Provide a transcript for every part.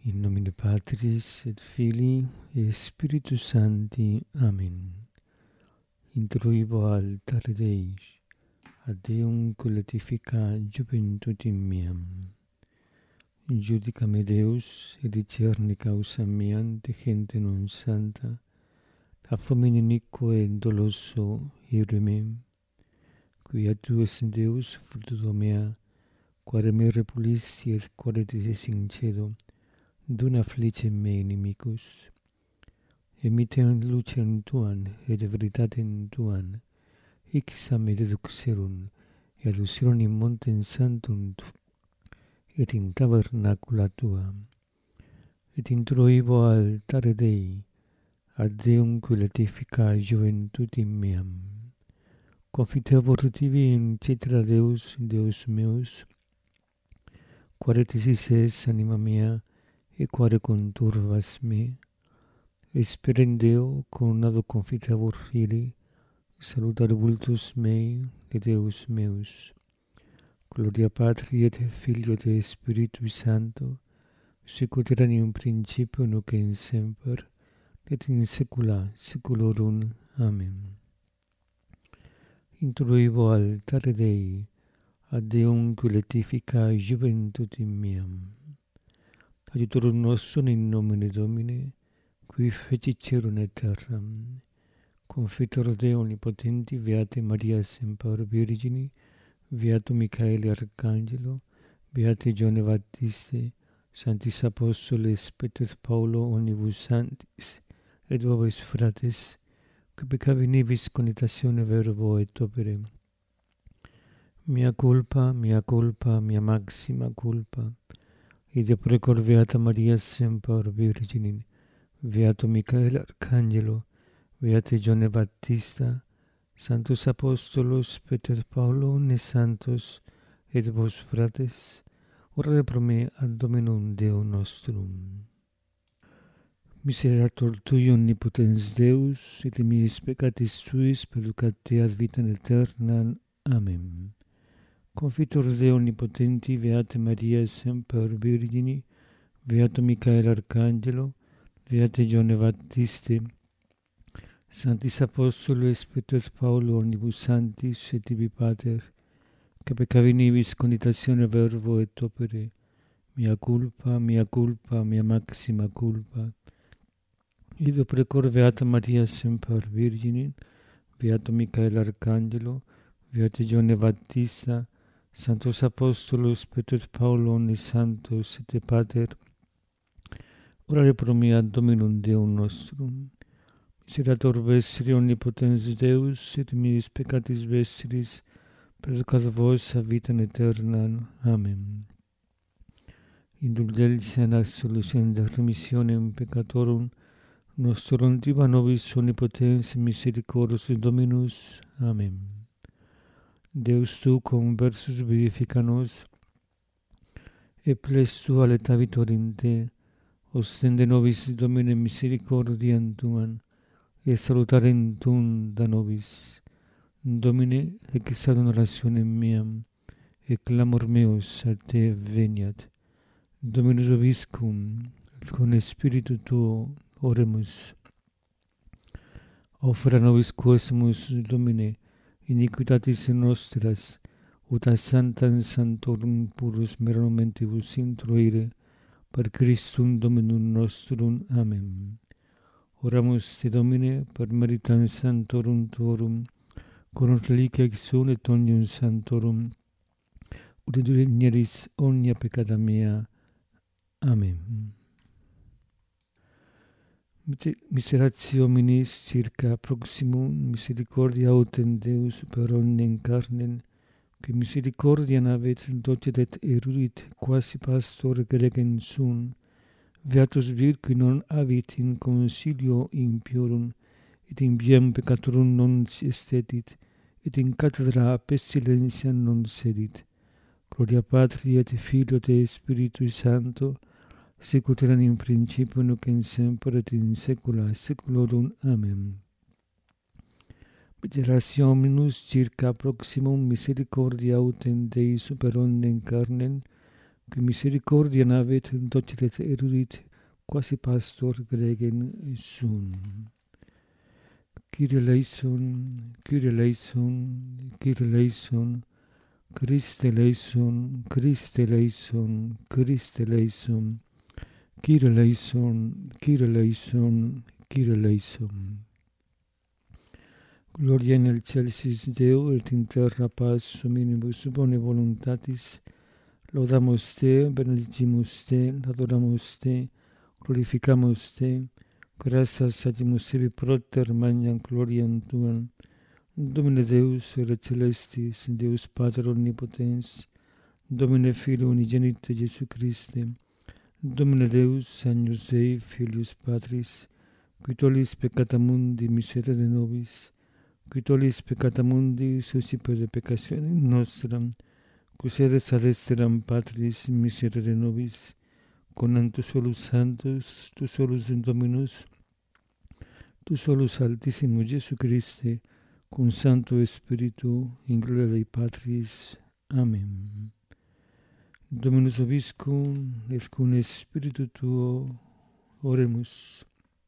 In nomine Patris et Filii et Spiritus Sancti. Amen. Introibo altare Dei, ad Deum collatifica juventutim meam. Judica me Deus, et discerni causam meam de gente non santa, a fomine inique doloso ire mem, qui ad tu es Deus, fructus mea, quare me repulisti et quare te sincedo, dona afflicem me inimicus. Emitem lucem tuam et veritatem tuam, ixam et deduxerum, et aducerum in montem sanctum et in tabernacula tua. Et introibo altare Dei, ad Deum qui latifica juventutim meam. Confitebor tibi in cetera Deus, Deus meus, quare tisis es anima mea, et quare conturbas me. Esperem Deo, coronado confitebor Filii, salutare vultus mei, et Deus meus. Gloria Patri et Filio et Spiritui Sancto, sicut erat in principio nunc et semper, et in saecula saeculorum. Amen. Introibo altare Dei, ad Deum qui latifica juventutim meam. Adiutorum nostrum in nomine Domini, qui fecit caelum et terram. Confitor Deo omnipotenti, Beate Maria Semper Virgini, Beato Michaele Arcangelo, Beate Gione Baptiste, Sanctis Apostoles Petrus Paulo omnibus sanctis, et vobis fratres, qui peccavi nibis conitatione verbo et opere. Mea culpa, mea maxima culpa. Ide precor Beata Maria Semper Virgini, Beato Michael Arcangelo, Beate Gione Baptista, Sanctus Apostolos Petrus Paulo omnes santos, et vos fratres, orare pro me ad Dominum Deum nostrum. Miserator tui omnipotens Deus, et in miis peccatis tuis perducat te ad vitam aeternam. Amen. Confitor Deo omnipotenti, Beate Maria Semper Virgini, Beato Michael Arcangelo, Beate Gione Baptiste, Sanctis Apostoles Petrus Paulo omnibus sanctis, et tibi Pater, que peccavi nibis conitatione verbo et opere. Mea culpa, mea maxima culpa. Ido precor Beata Maria Semper Virgini, Beato Michael Arcangelo, Beate Gione Baptista, Sanctos Apostolos Petrus Paulo omnes santos, et Pater, orare pro me ad Dominum Deum nostrum. Miserator vestri omnipotens Deus, et miis peccatis vestris, perducat vos a vitam aeternam. Amen. Indulgentia et absolutionem et remissionem peccatorum nostrum diva nobis omnipotens misericordios Dominus. Amen. Deus tu conversus vivifica nos, et plestu aletavitor in te, ostende nobis Domine misericordiam tuam, et salutarem tuum da nobis. Domine, exaudum orationem meam, et clamor meus a te veniat. Dominus vobiscum, et con spiritu tuo oremus. Offera nobis quesumus, Domine, iniquitatis nostras, ut a sanctam sanctorum purus momentibus introire, per Christum Dominum nostrum. Amen. Oramus te, Domine, per meritam sanctorum tuorum, con reliquia exum et omnium sanctorum, ut indulgeris omnia peccata mea. Amen. Miseratio minis circa proximum misericordia autem Deus per omnem carnem, qui misericordiam habet docet et erudit quasi pastor gregem sum, beatus vir qui non habit in consilio impiorum, et in viam peccatorum non estetit, et in cathedra pestilentiam non sedit. Gloria Patri et Filio et Spiritui Sancto, sicut erat in principio nunc et semper et in saecula saeculorum. Amen. Veneratio minus circa proximum misericordia autem Dei super omnem carnem, qui misericordia navet docet erudit, quasi pastor gregen sum. Kyrie eleison, Kyrie eleison, Kyrie eleison, Christe eleison, Christe eleison, Christe eleison, Kyrie eleison, Kyrie eleison, Kyrie eleison. Gloria in excelsis Deo, et in terra paz hominibus bone voluntatis. Laudamus Te, benedicimus Te, adoramus Te, glorificamus Te, gratias agimus sibi proter magnam gloriam Tuam. Domine Deus, Ere Celestis, Deus Pater Omnipotens, Domine Filio Unigenite Jesu Christe, Domine Deus, Agnus Dei, Filius Patris, qui tollis peccata mundi miserere nobis, qui tollis peccata mundi suscipere peccationem nostram, qui sedes ad esteram Patris miserere nobis, conam tu solus Sanctus, tu solus Dominus, tu solus Altissimus Jesu Christe, cum Sancto Spiritu, in gloria Dei Patris. Amen. Dominus vobiscum, et cum Spiritu tuo, oremus.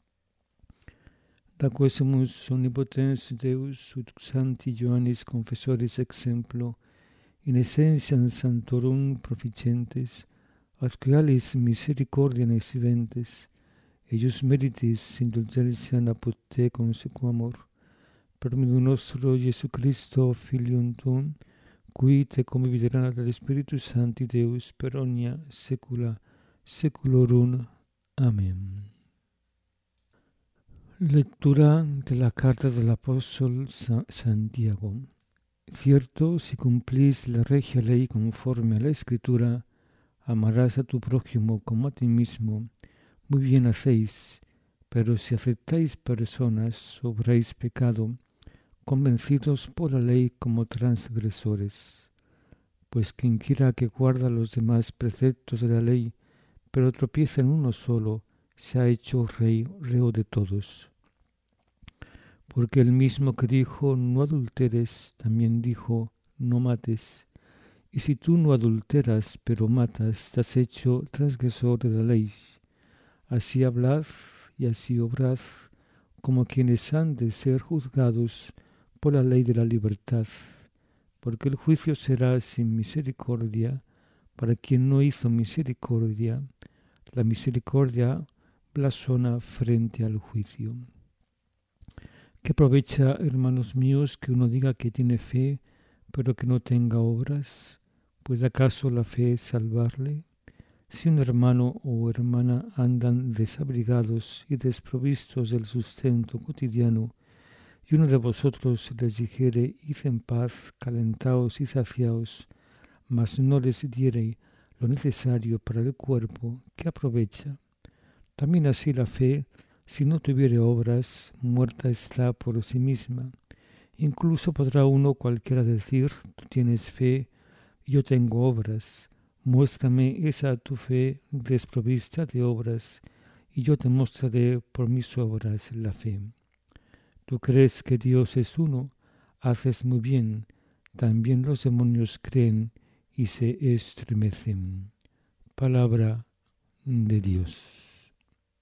Da quesumus omnipotens Deus, ut Sancti Ioannis confessoris exemplo, in essentiam sanctorum proficientes, ad qualis misericordiam exhibentes, eius meritis indulgentiam apud te consequamur, per medio nostro Jesu Christo, Filium Tuum, qui te convividerat ad Spiritus Sancti Deus per omnia saecula saeculorum. Amen. Lectura de la carta del apóstol Santiago. Cierto, si cumplís la regia ley conforme a la Escritura, amarás a tu prójimo como a ti mismo, muy bien hacéis, pero si aceptáis personas, obráis pecado, convencidos por la ley como transgresores. Pues quien quiera que guarda los demás preceptos de la ley, pero tropieza en uno solo, se ha hecho reo de todos. Porque el mismo que dijo, no adulteres, también dijo, no mates. Y si tú no adulteras, pero matas, te has hecho transgresor de la ley. Así hablad y así obrad, como quienes han de ser juzgados por la ley de la libertad, porque el juicio será sin misericordia para quien no hizo misericordia. La misericordia blasona frente al juicio. ¿Qué aprovecha, hermanos míos, que uno diga que tiene fe, pero que no tenga obras? ¿Pues acaso la fe es salvarle? Si un hermano o hermana andan desabrigados y desprovistos del sustento cotidiano, y uno de vosotros les dijere, id en paz, calentaos y saciaos, mas no les diere lo necesario para el cuerpo, ¿qué aprovecha? También así la fe, si no tuviere obras, muerta está por sí misma. Incluso podrá uno cualquiera decir, tú tienes fe, yo tengo obras, muéstrame esa tu fe desprovista de obras, y yo te mostraré por mis obras la fe. Tú crees que Dios es uno, haces muy bien, también los demonios creen y se estremecen. Palabra de Dios.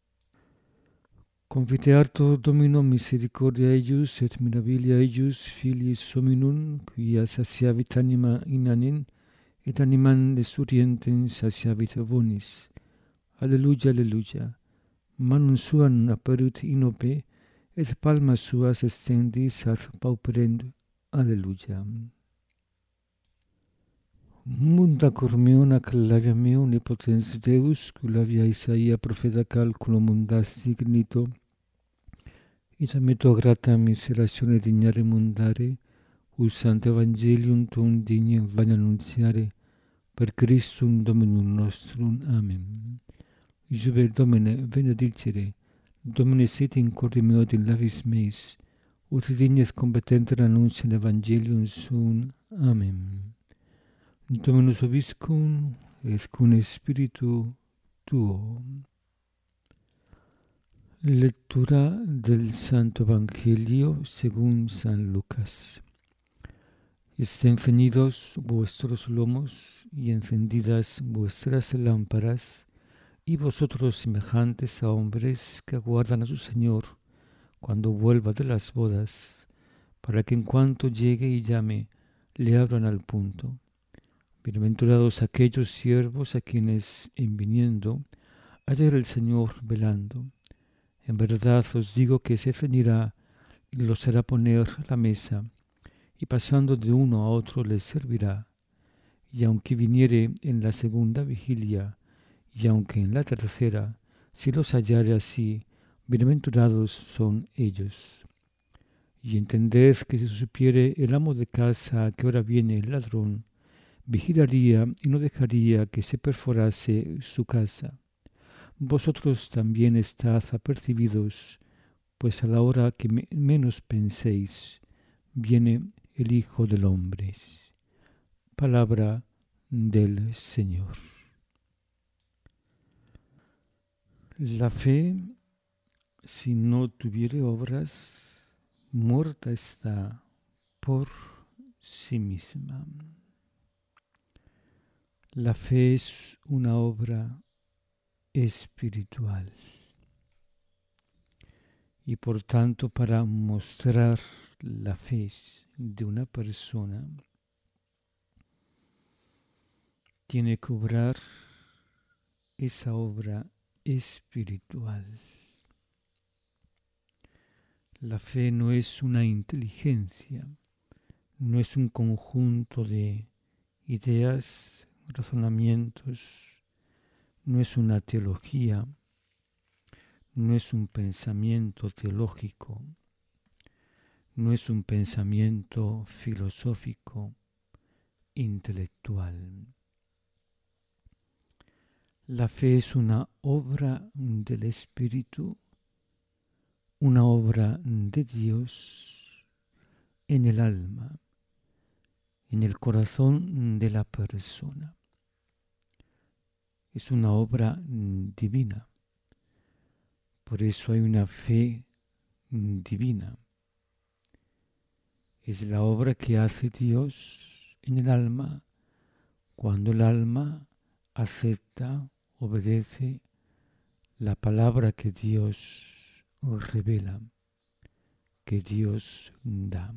Confiteatur Domino misericordia eius et mirabilia eius Filis hominum, quia saciavit anima inanin, et animam desurientem saciavit bonis. Alleluia, alleluia. Manum suam aperut inope, et palmas suas extendis ad pauperem. Alleluia. Munda cormeona callavia meo omnipotens Deus, culavia Isaia profeta calculo mundas signito, et a me tua grata miseratione dignare mundare, usante evangelium tuum dignem vania annuntiare, per Christum Dominum nostrum. Amen. Jube Domine, benedicere, Domine sit in corde meo in lavis meis, ut dignes competenter annunciam evangelium suum. Amen. Dominus vobiscum, et cum Spiritu tuo. Lectura del Santo Evangelio según San Lucas. Estén ceñidos vuestros lomos y encendidas vuestras lámparas, y vosotros semejantes a hombres que aguardan a su Señor cuando vuelva de las bodas, para que en cuanto llegue y llame, le abran al punto. Bienaventurados aquellos siervos a quienes, en viniendo, haya el Señor velando. En verdad os digo que se ceñirá y los hará poner a la mesa, y pasando de uno a otro les servirá. Y aunque viniere en la segunda vigilia, y aunque en la tercera, si los hallare así, bienaventurados son ellos. Y entended que si supiere el amo de casa a qué hora viene el ladrón, vigilaría y no dejaría que se perforase su casa. Vosotros también estad apercibidos, pues a la hora que menos penséis, viene el Hijo del Hombre. Palabra del Señor. La fe, si no tuviere obras, muerta está por sí misma. La fe es una obra espiritual y por tanto para mostrar la fe de una persona tiene que obrar esa obra espiritual. La fe no es una inteligencia, no es un conjunto de ideas, razonamientos, no es una teología, no es un pensamiento teológico, no es un pensamiento filosófico, intelectual. La fe es una obra del Espíritu, una obra de Dios en el alma, en el corazón de la persona. Es una obra divina. Por eso hay una fe divina. Es la obra que hace Dios en el alma cuando el alma acepta, obedece la palabra que Dios revela, que Dios da.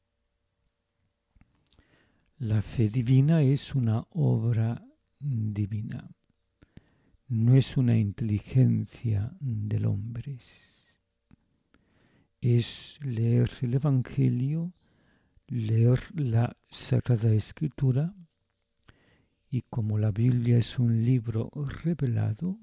La fe divina es una obra divina, no es una inteligencia del hombre. Es leer el Evangelio, leer la Sagrada Escritura, y como la Biblia es un libro revelado,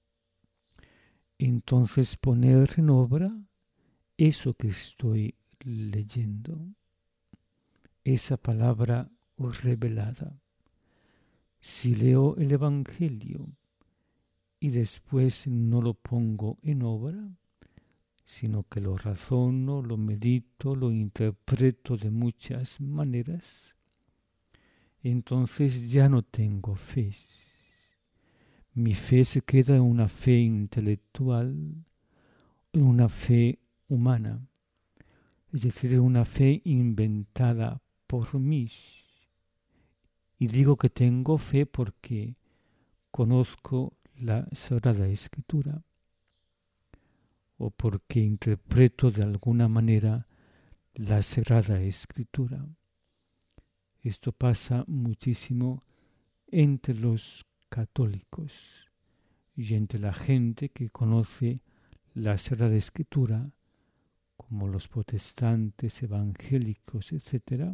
entonces poner en obra eso que estoy leyendo, esa palabra revelada. Si leo el Evangelio y después no lo pongo en obra, sino que lo razono, lo medito, lo interpreto de muchas maneras, entonces ya no tengo fe. Mi fe se queda en una fe intelectual, en una fe humana, es decir, en una fe inventada por mí. Y digo que tengo fe porque conozco la Sagrada Escritura o porque interpreto de alguna manera la Sagrada Escritura. Esto pasa muchísimo entre los católicos y entre la gente que conoce la Sagrada Escritura, como los protestantes, evangélicos, etc.,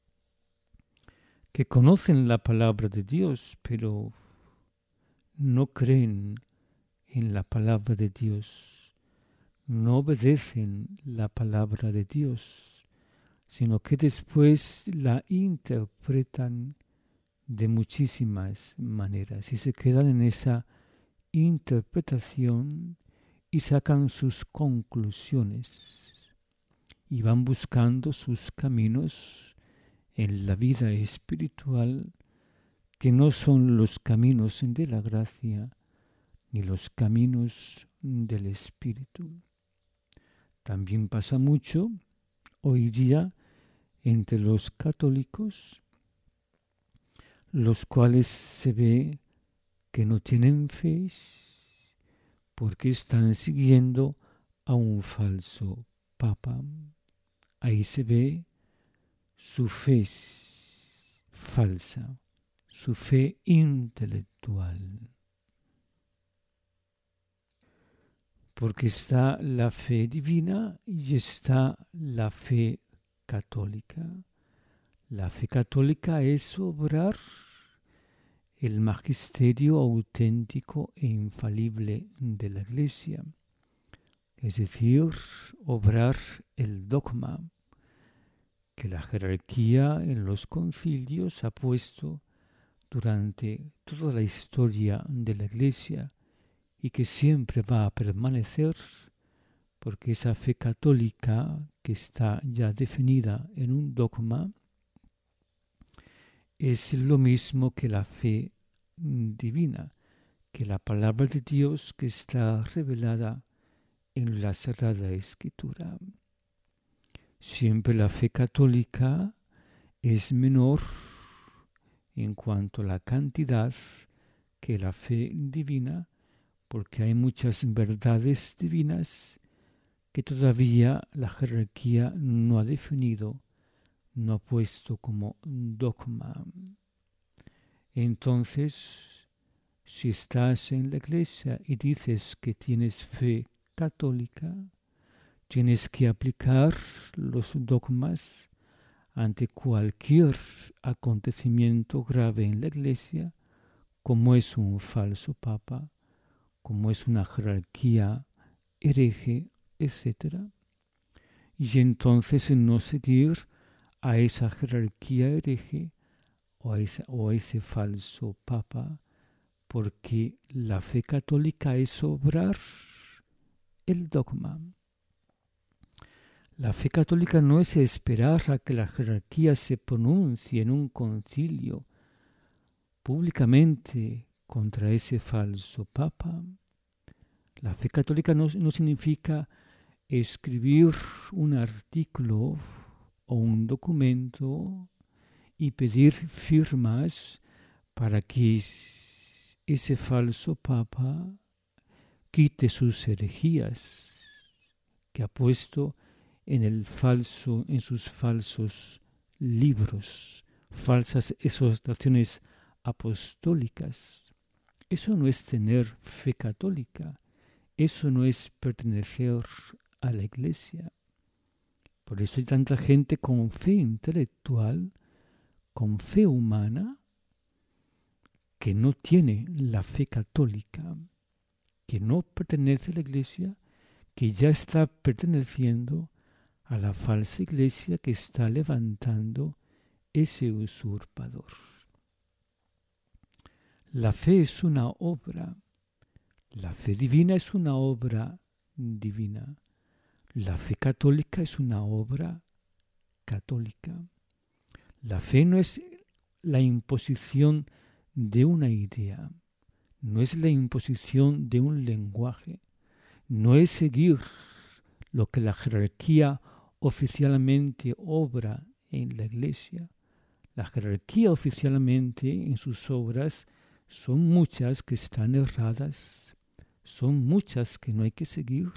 que conocen la palabra de Dios, pero no creen en la palabra de Dios, no obedecen la palabra de Dios, sino que después la interpretan de muchísimas maneras y se quedan en esa interpretación y sacan sus conclusiones y van buscando sus caminos en la vida espiritual que no son los caminos de la gracia ni los caminos del Espíritu. También pasa mucho hoy día entre los católicos, los cuales se ve que no tienen fe porque están siguiendo a un falso papa. Ahí se ve su fe falsa, su fe intelectual. Porque está la fe divina y está la fe católica. La fe católica es obrar el magisterio auténtico e infalible de la Iglesia, es decir, obrar el dogma que la jerarquía en los concilios ha puesto durante toda la historia de la Iglesia y que siempre va a permanecer, porque esa fe católica que está ya definida en un dogma es lo mismo que la fe divina, que la palabra de Dios que está revelada en la Sagrada Escritura. Siempre la fe católica es menor en cuanto a la cantidad que la fe divina, porque hay muchas verdades divinas que todavía la jerarquía no ha definido, no ha puesto como dogma. Entonces, si estás en la iglesia y dices que tienes fe católica, tienes que aplicar los dogmas ante cualquier acontecimiento grave en la iglesia, como es un falso papa, como es una jerarquía hereje, etc. Y entonces no seguir a esa jerarquía hereje o a ese falso papa, porque la fe católica es obrar el dogma. La fe católica no es esperar a que la jerarquía se pronuncie en un concilio públicamente contra ese falso papa. La fe católica no significa escribir un artículo o un documento y pedir firmas para que ese falso papa quite sus herejías que ha puesto en sus falsos libros, falsas exhortaciones apostólicas. Eso no es tener fe católica, eso no es pertenecer a la iglesia. Por eso hay tanta gente con fe intelectual, con fe humana, que no tiene la fe católica, que no pertenece a la iglesia, que ya está perteneciendo a la falsa iglesia que está levantando ese usurpador. La fe es una obra, la fe divina es una obra divina, la fe católica es una obra católica. La fe no es la imposición de una idea, no es la imposición de un lenguaje, no es seguir lo que la jerarquía oficialmente obra en la iglesia. La jerarquía oficialmente en sus obras son muchas que están erradas, son muchas que no hay que seguir.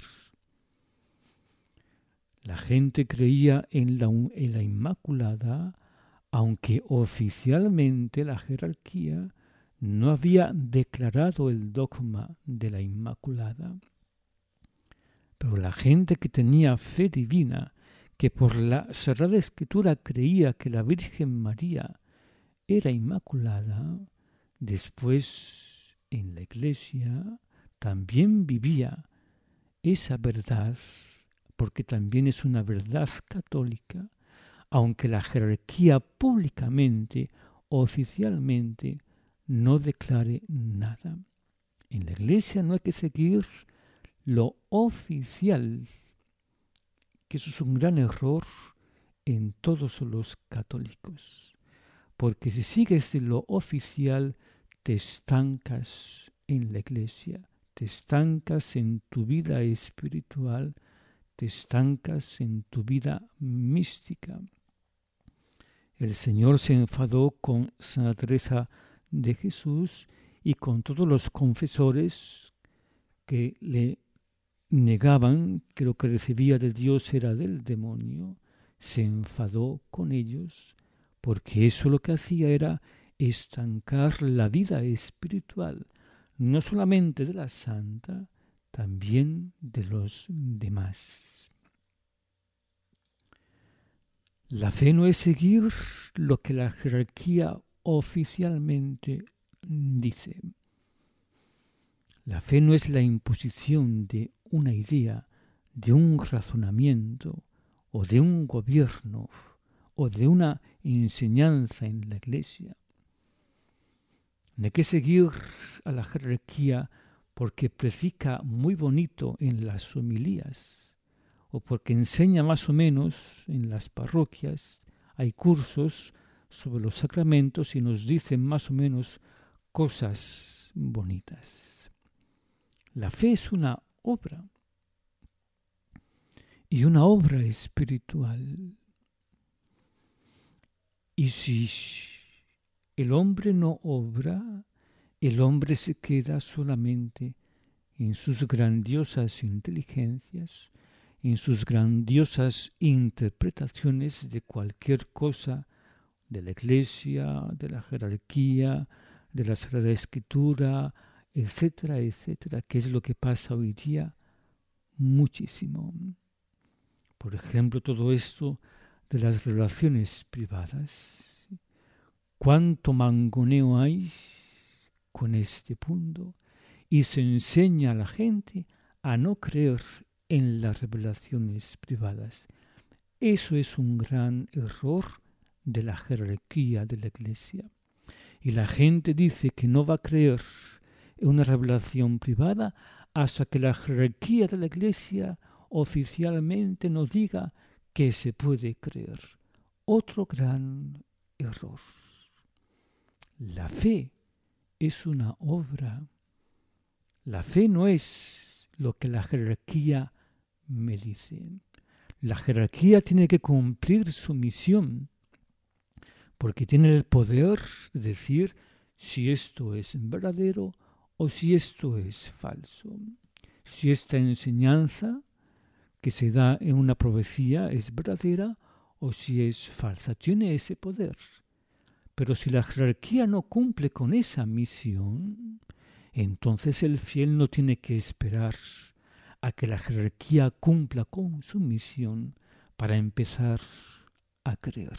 La gente creía en la Inmaculada, aunque oficialmente la jerarquía no había declarado el dogma de la Inmaculada. Pero la gente que tenía fe divina, que por la Sagrada Escritura creía que la Virgen María era inmaculada, después en la iglesia también vivía esa verdad, porque también es una verdad católica, aunque la jerarquía públicamente, oficialmente, no declare nada. En la iglesia no hay que seguir lo oficial, que eso es un gran error en todos los católicos, porque si sigues lo oficial te estancas en la iglesia, te estancas en tu vida espiritual, te estancas en tu vida mística. El Señor se enfadó con Santa Teresa de Jesús y con todos los confesores que le negaban que lo que recibía de Dios era del demonio. Se enfadó con ellos porque eso lo que hacía era estancar la vida espiritual, no solamente de la santa, también de los demás. La fe no es seguir lo que la jerarquía oficialmente dice. La fe no es la imposición de una idea, de un razonamiento, o de un gobierno, o de una enseñanza en la Iglesia. No hay que seguir a la jerarquía porque predica muy bonito en las homilías, o porque enseña más o menos en las parroquias. Hay cursos sobre los sacramentos y nos dicen más o menos cosas bonitas. La fe es una obra, y una obra espiritual. Y si el hombre no obra, el hombre se queda solamente en sus grandiosas inteligencias, en sus grandiosas interpretaciones de cualquier cosa, de la Iglesia, de la jerarquía, de la Sagrada Escritura, etcétera, etcétera, que es lo que pasa hoy día muchísimo. Por ejemplo, todo esto de las relaciones privadas. ¿Cuánto mangoneo hay con este punto? Y se enseña a la gente a no creer en las revelaciones privadas. Eso es un gran error de la jerarquía de la Iglesia. Y la gente dice que no va a creer en una revelación privada hasta que la jerarquía de la Iglesia oficialmente nos diga que se puede creer. Otro gran error. La fe es una obra. La fe no es lo que la jerarquía me dice. La jerarquía tiene que cumplir su misión, porque tiene el poder de decir si esto es verdadero o si esto es falso. Si esta enseñanza que se da en una profecía es verdadera o si es falsa. Tiene ese poder. Pero si la jerarquía no cumple con esa misión, entonces el fiel no tiene que esperar a que la jerarquía cumpla con su misión para empezar a creer.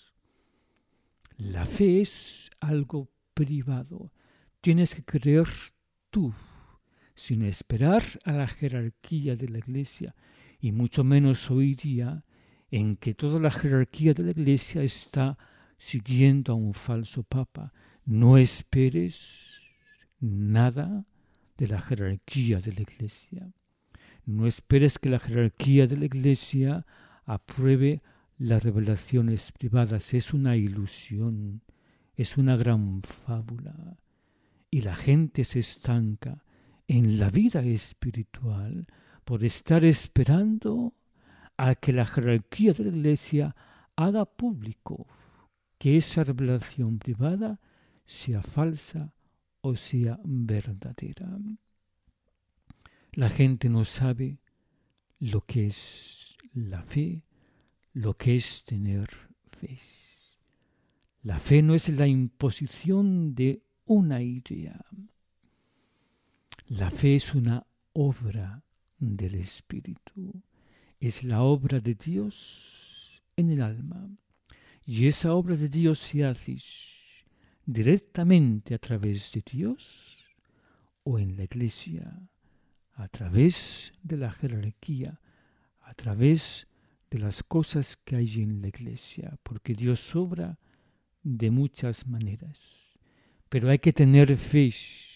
La fe es algo privado. Tienes que creer tú, sin esperar a la jerarquía de la Iglesia, y mucho menos hoy día, en que toda la jerarquía de la Iglesia está siguiendo a un falso papa. No esperes nada de la jerarquía de la Iglesia. No esperes que la jerarquía de la Iglesia apruebe las revelaciones privadas. Es una ilusión, es una gran fábula. Y la gente se estanca en la vida espiritual por estar esperando a que la jerarquía de la Iglesia haga público que esa revelación privada sea falsa o sea verdadera. La gente no sabe lo que es la fe, lo que es tener fe. La fe no es la imposición de una idea. La fe es una obra del Espíritu. Es la obra de Dios en el alma. Y esa obra de Dios se hace directamente a través de Dios o en la Iglesia, a través de la jerarquía, a través de las cosas que hay en la Iglesia, porque Dios obra de muchas maneras. Pero hay que tener fe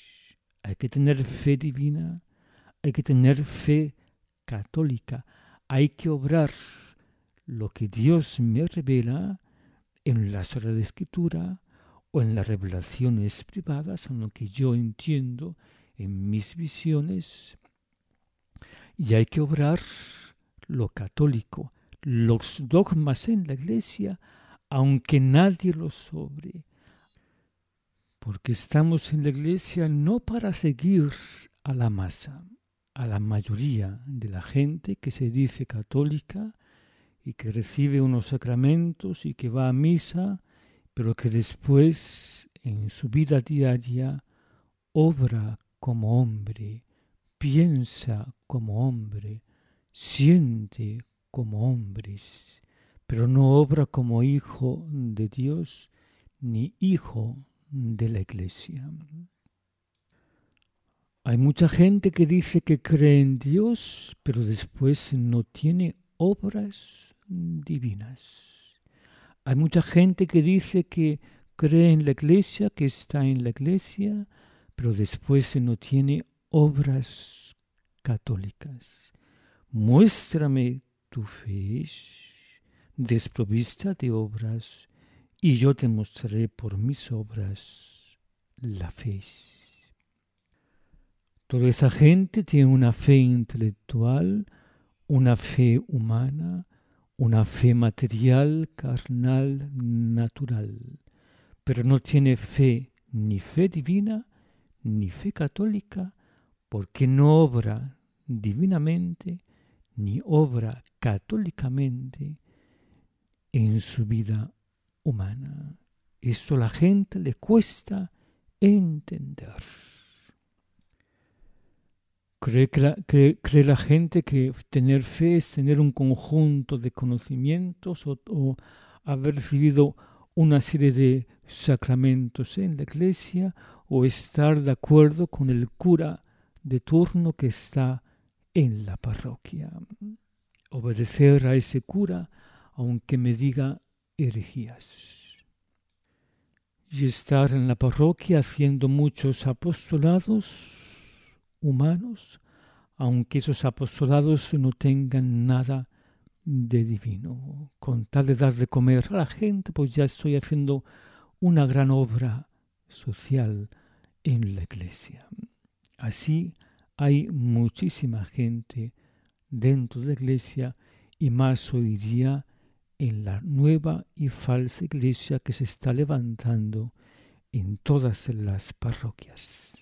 divina, hay que tener fe católica, hay que obrar lo que Dios me revela en la Sagrada Escritura o en las revelaciones privadas, en lo que yo entiendo en mis visiones, y hay que obrar lo católico, los dogmas en la Iglesia, aunque nadie lo sobre. Porque estamos en la iglesia no para seguir a la masa, a la mayoría de la gente que se dice católica y que recibe unos sacramentos y que va a misa, pero que después en su vida diaria obra como hombre, piensa como hombre, siente como hombres, pero no obra como hijo de Dios ni hijo de la iglesia. Hay mucha gente que dice que cree en Dios, pero después no tiene obras divinas. Hay mucha gente que dice que cree en la iglesia, que está en la iglesia, pero después no tiene obras católicas. Muéstrame tu fe desprovista de obras, y yo te mostraré por mis obras la fe. Toda esa gente tiene una fe intelectual, una fe humana, una fe material, carnal, natural, pero no tiene ni fe divina, ni fe católica, porque no obra divinamente, ni obra católicamente en su vida humana. Esto a la gente le cuesta entender. Cree la gente que tener fe es tener un conjunto de conocimientos o haber recibido una serie de sacramentos en la iglesia o estar de acuerdo con el cura de turno que está en la parroquia. Obedecer a ese cura aunque me diga herejías. Y estar en la parroquia haciendo muchos apostolados humanos, aunque esos apostolados no tengan nada de divino. Con tal de dar de comer a la gente, pues ya estoy haciendo una gran obra social en la iglesia. Así hay muchísima gente dentro de la iglesia y más hoy día en la nueva y falsa iglesia que se está levantando en todas las parroquias.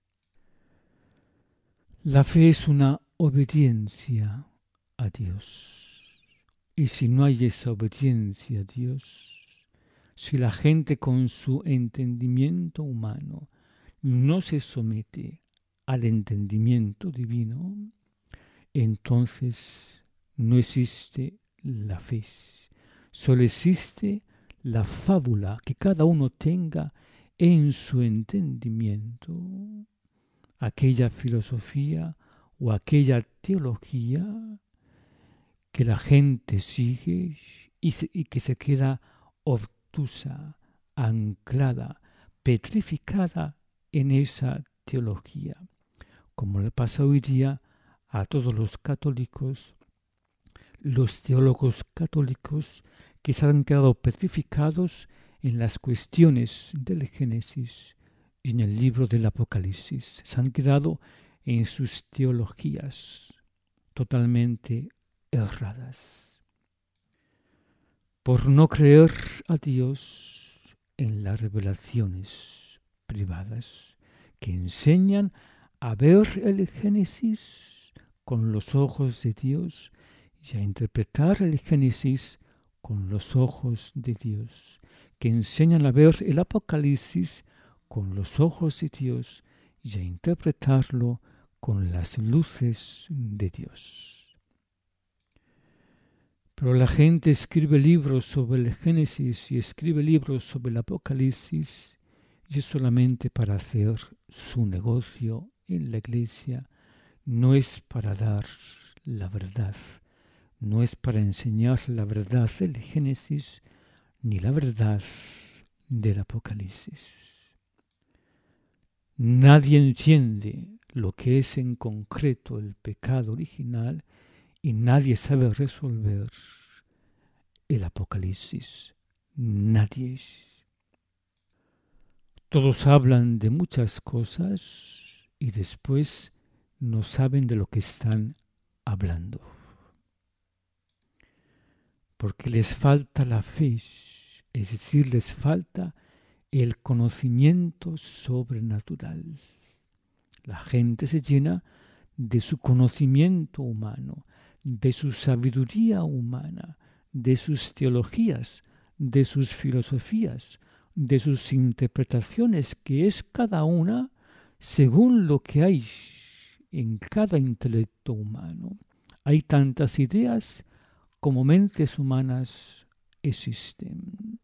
La fe es una obediencia a Dios. Y si no hay esa obediencia a Dios, si la gente con su entendimiento humano no se somete al entendimiento divino, entonces no existe la fe. Solo existe la fábula que cada uno tenga en su entendimiento, aquella filosofía o aquella teología que la gente sigue y que se queda obtusa, anclada, petrificada en esa teología, como le pasa hoy día a todos los católicos, los teólogos católicos que se han quedado petrificados en las cuestiones del Génesis y en el libro del Apocalipsis. Se han quedado en sus teologías totalmente erradas. Por no creer a Dios en las revelaciones privadas que enseñan a ver el Génesis con los ojos de Dios y a interpretar el Génesis con los ojos de Dios, que enseñan a ver el Apocalipsis con los ojos de Dios y a interpretarlo con las luces de Dios. Pero la gente escribe libros sobre el Génesis y escribe libros sobre el Apocalipsis y es solamente para hacer su negocio en la iglesia, no es para dar la verdad, no es para enseñar la verdad del Génesis ni la verdad del Apocalipsis. Nadie entiende lo que es en concreto el pecado original y nadie sabe resolver el Apocalipsis. Nadie. Todos hablan de muchas cosas y después no saben de lo que están hablando. Porque les falta la fe, es decir, les falta el conocimiento sobrenatural. La gente se llena de su conocimiento humano, de su sabiduría humana, de sus teologías, de sus filosofías, de sus interpretaciones, que es cada una según lo que hay en cada intelecto humano. Hay tantas ideas como mentes humanas existen.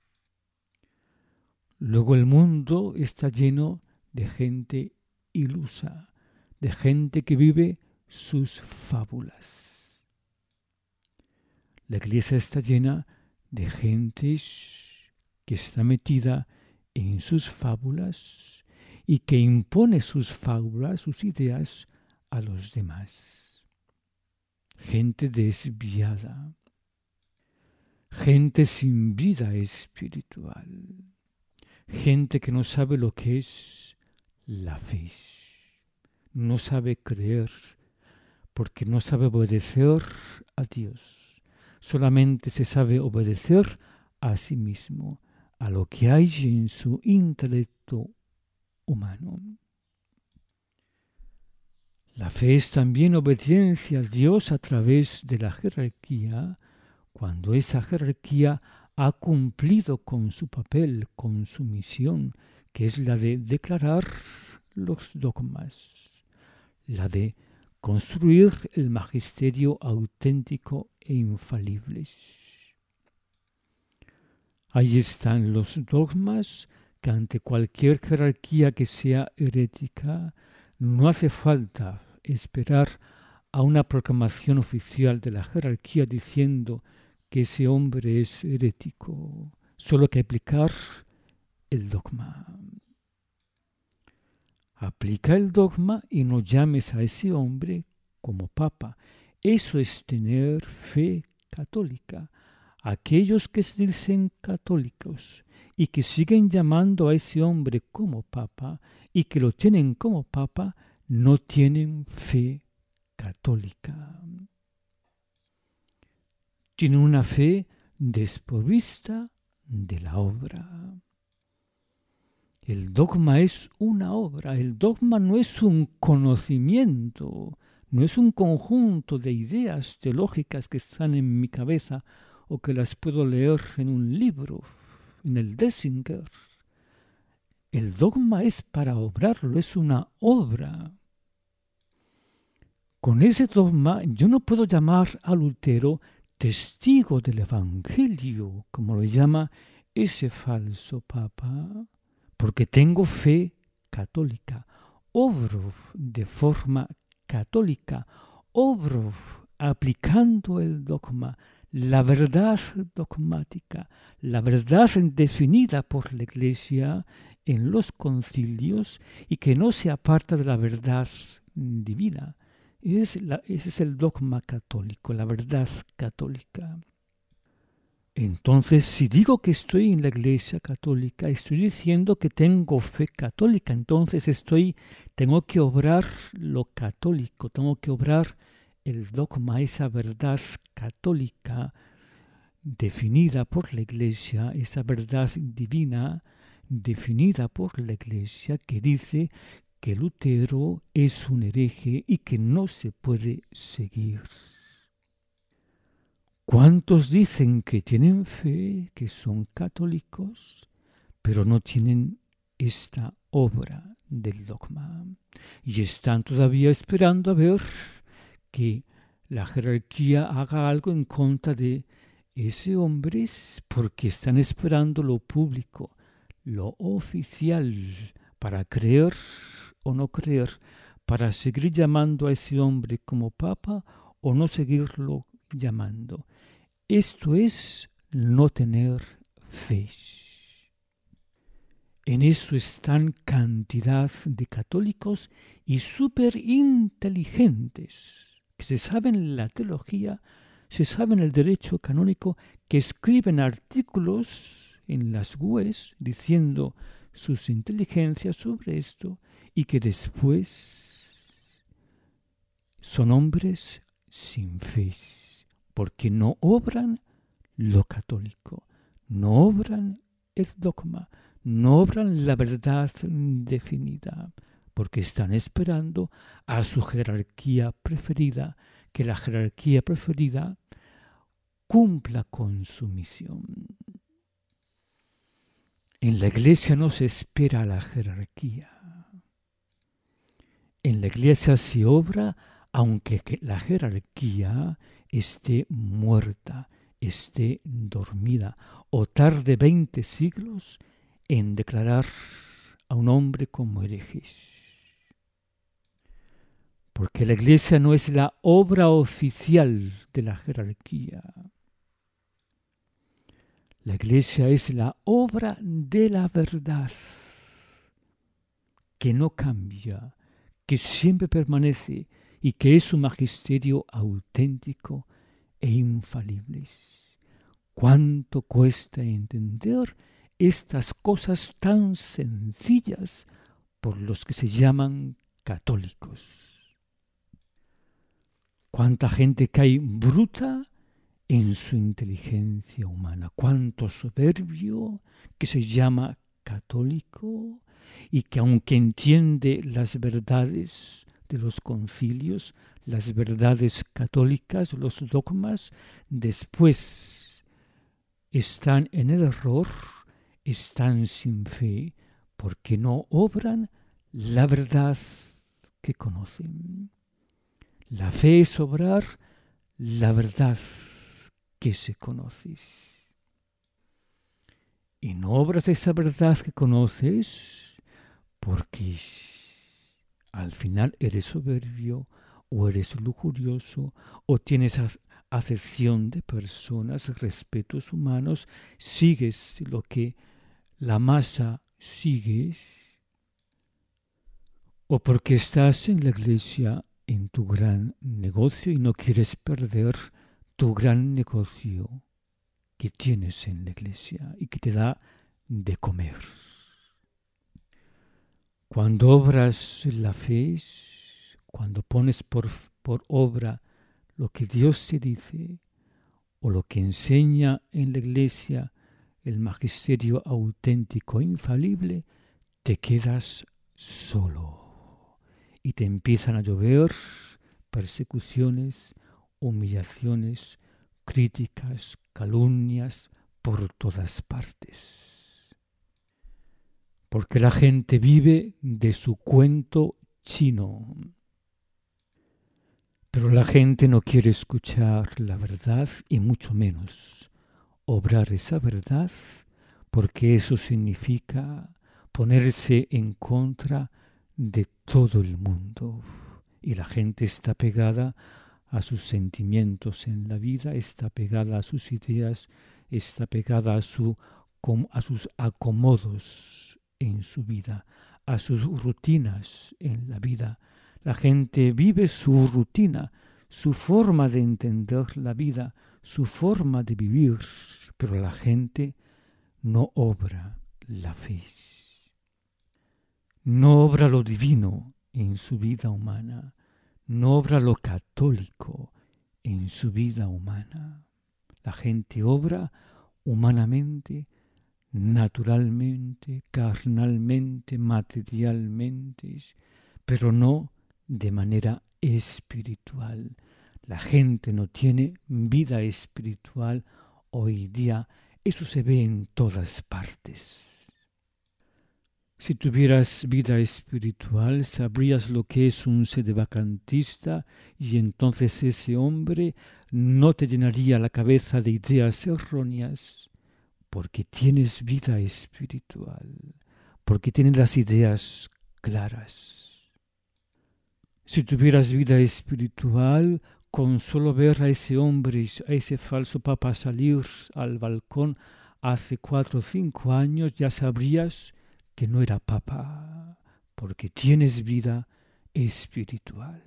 Luego el mundo está lleno de gente ilusa, de gente que vive sus fábulas. La iglesia está llena de gente que está metida en sus fábulas y que impone sus fábulas, sus ideas a los demás. Gente desviada, gente sin vida espiritual, gente que no sabe lo que es la fe, no sabe creer, porque no sabe obedecer a Dios. Solamente se sabe obedecer a sí mismo, a lo que hay en su intelecto humano. La fe es también obediencia a Dios a través de la jerarquía, cuando esa jerarquía ha cumplido con su papel, con su misión, que es la de declarar los dogmas, la de construir el magisterio auténtico e infalible. Ahí están los dogmas que ante cualquier jerarquía que sea herética no hace falta esperar a una proclamación oficial de la jerarquía diciendo que ese hombre es herético. Solo hay que aplicar el dogma. Aplica el dogma y no llames a ese hombre como papa. Eso es tener fe católica. Aquellos que se dicen católicos y que siguen llamando a ese hombre como papa y que lo tienen como papa, no tienen fe católica. Tienen una fe desprovista de la obra. El dogma es una obra, el dogma no es un conocimiento, no es un conjunto de ideas teológicas que están en mi cabeza o que las puedo leer en un libro, en el Dessinger. El dogma es para obrarlo, es una obra. Con ese dogma yo no puedo llamar a Lutero testigo del Evangelio, como lo llama ese falso papa, porque tengo fe católica, obro de forma católica, obro aplicando el dogma, la verdad dogmática, la verdad definida por la Iglesia en los concilios y que no se aparta de la verdad divina. Ese es el dogma católico, la verdad católica. Entonces, si digo que estoy en la Iglesia católica, estoy diciendo que tengo fe católica. Entonces tengo que obrar lo católico, tengo que obrar el dogma, esa verdad católica definida por la Iglesia, esa verdad divina definida por la Iglesia que dice que Lutero es un hereje y que no se puede seguir. ¿Cuántos dicen que tienen fe, que son católicos, pero no tienen esta obra del dogma? Y están todavía esperando a ver que la jerarquía haga algo en contra de ese hombre, porque están esperando lo público, lo oficial, para creer o no creer, para seguir llamando a ese hombre como papa o no seguirlo llamando. Esto es no tener fe. En eso están cantidad de católicos y súper inteligentes, que se saben la teología, se saben el derecho canónico, que escriben artículos en las webs diciendo sus inteligencias sobre esto y que después son hombres sin fe, porque no obran lo católico, no obran el dogma, no obran la verdad definida, porque están esperando a su jerarquía preferida, que la jerarquía preferida cumpla con su misión. En la iglesia no se espera a la jerarquía. En la iglesia se obra aunque la jerarquía esté muerta, esté dormida, o tarde 20 siglos en declarar a un hombre como hereje. Porque la iglesia no es la obra oficial de la jerarquía. La iglesia es la obra de la verdad, que no cambia, que siempre permanece y que es un magisterio auténtico e infalible. ¿Cuánto cuesta entender estas cosas tan sencillas por los que se llaman católicos? ¿Cuánta gente cae bruta en su inteligencia humana? ¿Cuánto soberbio que se llama católico y que aunque entiende las verdades de los concilios, las verdades católicas, los dogmas, después están en el error, están sin fe, porque no obran la verdad que conocen? La fe es obrar la verdad que se conoce. Y no obras esa verdad que conoces porque al final eres soberbio o eres lujurioso o tienes acepción de personas, respetos humanos, sigues lo que la masa sigue, o porque estás en la iglesia en tu gran negocio y no quieres perder tu gran negocio que tienes en la iglesia y que te da de comer. Cuando obras la fe, cuando pones por obra lo que Dios te dice o lo que enseña en la iglesia el magisterio auténtico e infalible, te quedas solo. Y te empiezan a llover persecuciones, humillaciones, críticas, calumnias por todas partes. Porque la gente vive de su cuento chino. Pero la gente no quiere escuchar la verdad y mucho menos obrar esa verdad, porque eso significa ponerse en contra de todo el mundo. Y la gente está pegada a sus sentimientos en la vida, está pegada a sus ideas, está pegada a sus acomodos en su vida, a sus rutinas en la vida. La gente vive su rutina, su forma de entender la vida, su forma de vivir, pero la gente no obra la fe. No obra lo divino en su vida humana, no obra lo católico en su vida humana. La gente obra humanamente, naturalmente, carnalmente, materialmente, pero no de manera espiritual. La gente no tiene vida espiritual hoy día. Eso se ve en todas partes. Si tuvieras vida espiritual, sabrías lo que es un sedevacantista y entonces ese hombre no te llenaría la cabeza de ideas erróneas porque tienes vida espiritual, porque tienes las ideas claras. Si tuvieras vida espiritual, con solo ver a ese hombre, a ese falso papa salir al balcón hace 4 o 5 años, ya sabrías que no era papa, porque tienes vida espiritual.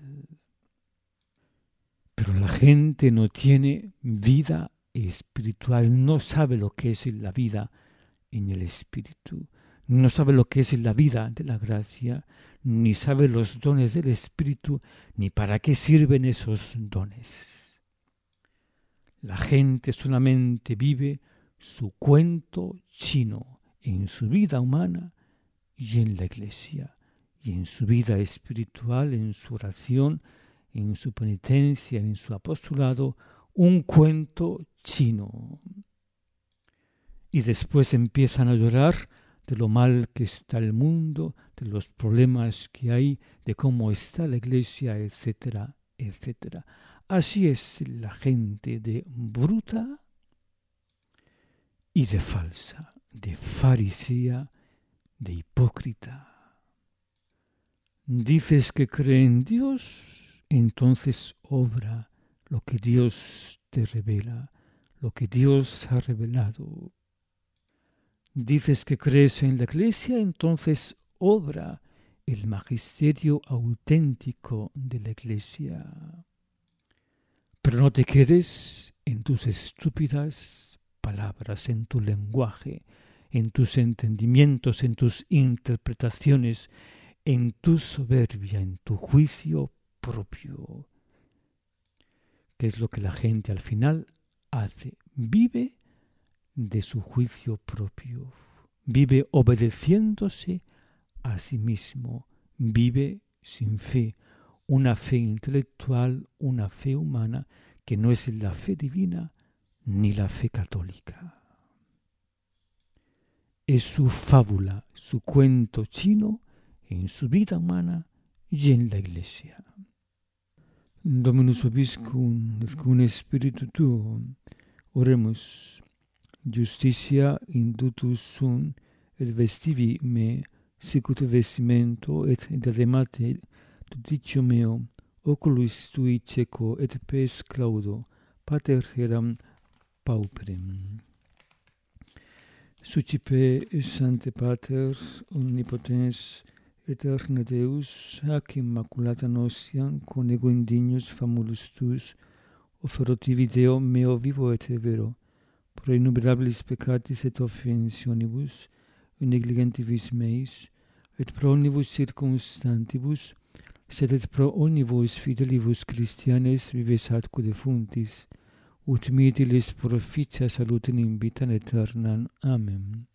Pero la gente no tiene vida espiritual, no sabe lo que es la vida en el espíritu, no sabe lo que es la vida de la gracia, ni sabe los dones del espíritu, ni para qué sirven esos dones. La gente solamente vive su cuento chino en su vida humana y en la Iglesia, y en su vida espiritual, en su oración, en su penitencia, en su apostolado, un cuento chino. Y después empiezan a llorar de lo mal que está el mundo, de los problemas que hay, de cómo está la Iglesia, etcétera, etcétera. Así es la gente de bruta y de falsa, de farisea, de hipócrita. Dices que cree en Dios, entonces obra lo que Dios te revela, lo que Dios ha revelado. Dices que crees en la Iglesia, entonces obra el magisterio auténtico de la Iglesia. Pero no te quedes en tus estúpidas palabras, en tu lenguaje, en tus entendimientos, en tus interpretaciones, en tu soberbia, en tu juicio propio. ¿Qué es lo que la gente al final hace? Vive de su juicio propio, vive obedeciéndose a sí mismo, vive sin fe, una fe intelectual, una fe humana que no es la fe divina ni la fe católica. Es su fábula, su cuento chino en su vida humana y en la Iglesia. Dominus vobiscum, et cum spiritu tuo, oremus. Justitia indutus sunt, et vestivi me sicut vestimento, et diademate tudicio meo, oculus tui cieco, et pes claudo, pater eram pauperem. Sucipe Sancte Pater, omnipotens aeterne Deus, ac immaculata nostiam, con ego indignus famulus tuus, offerotivi Deo meo vivo et vero, pro innumerabilis peccatis et offensionibus, negligentibus meis, et pro omnibus circumstantibus, sed et pro omnibus fidelibus Christianes vives atque defuntis, ut mitilis proficia salutem invitam aeternam. Amen.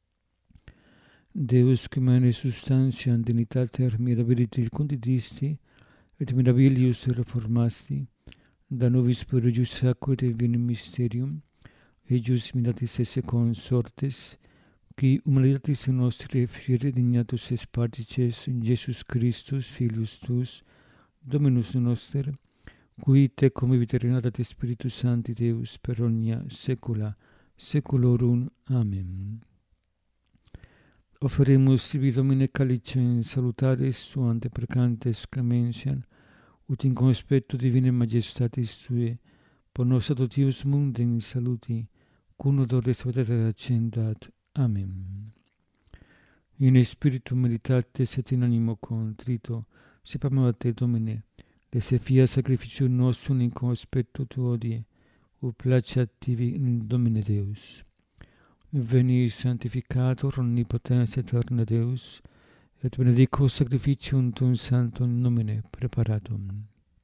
Deus cum substantiam dignitatem mirabilis condidisti, et mirabilius reformasti, da nobis prodigius sacro et divino mysterium, eius miratis esse consortes, qui humanitatis nostri fiere dignatus es partices in Jesus Christus, Filius tuus, Dominus noster, qui te convivit renatat Spiritus Sancti Deus per omnia saecula saeculorum. Amen. Offeremus sibi Domine calicem salutaris tuante precantes clementiam, ut in conspectu divinae majestatis Tue, por nos adoptius mundem saluti, cum odore salutate accendat. Amen. In spiritu meditates et in animo contrito, sepamat te Domine, lese fiat sacrificium nostrum in conspectu Tuo die, ut placeat tibi in Domine Deus. Veni sanctificator omnipotens aeterne Deus, et benedico sacrificium Tuum sanctum nomine preparatum.